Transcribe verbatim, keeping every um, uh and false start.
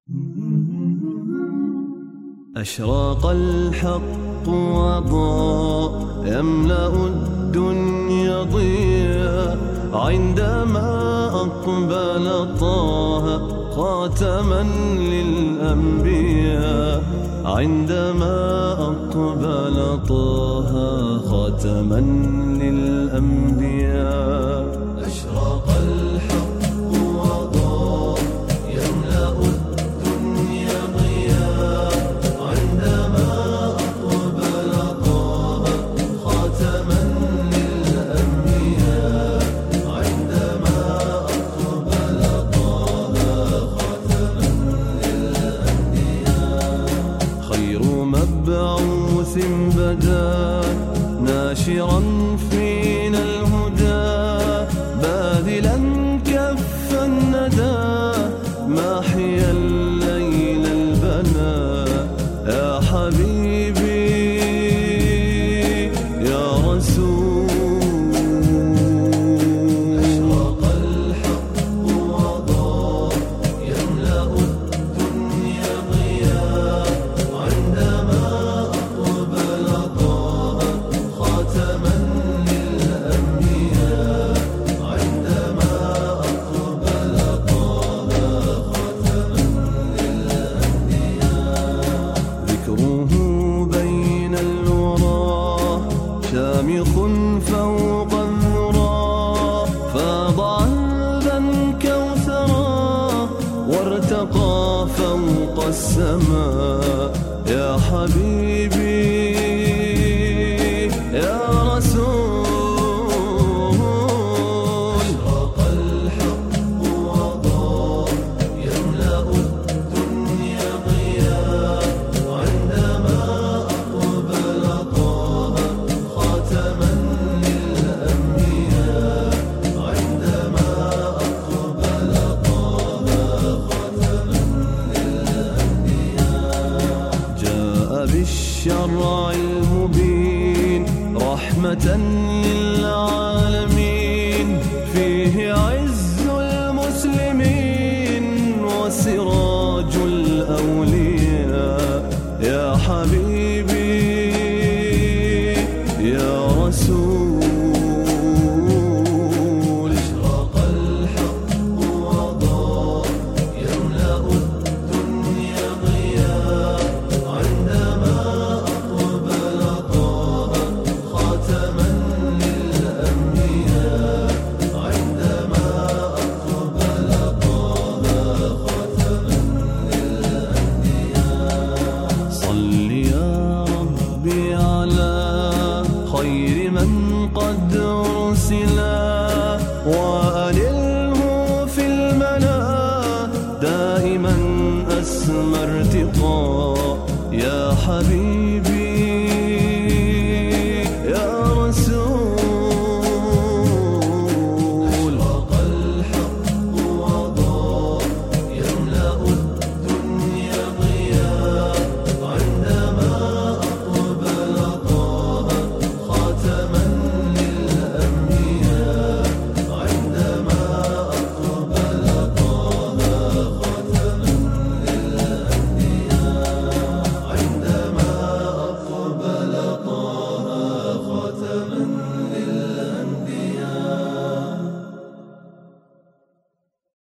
أشراق الحق وضاء يملأ الدنيا ضياء عندما أقبل طه خاتما للأنبياء عندما أقبل طه خاتما للأنبياء. أشراق الحق وضاء يملأ الدنيا ضياء عندما أقبل طه خاتما للأنبياء عندما أقبل طه خاتما للأنبياء. خير مبعوث بدا ناشرا فينا الهدى باذلا كف الندى ماحيا الليل البنا يا حبيبي يا رسول. أشرق الحق وضاء يملأ الدنيا ضياء عندما أقبل طه خاتما للأنبياء عندما أقبل طه خاتما للأنبياء. ذكره بين الورى شامخ فوق الذرى فاض عذبا كوثرا وارتقى فوق السماء يا حبيبي يا رسول. أشرق الحق وضاء يملأ الدنيا ضياء عندما أقبل طه خاتما للأنبياء عندما أقبل طه خاتما للأنبياء. جاء بالشرع المبين رحمة للعالمين فيه عز المسلمين وسراج الأولياء يا حبيبي يا رسول. أشرق الحق وضاء يملأ الدنيا ضياء عندما أقبل طه خاتما للأنبياء عندما أقبل طه خاتما للأنبياء. صل يا ربي على خير من قد أرسلا وألله في الملا دائما أسمى ارتقاء يا حبيبي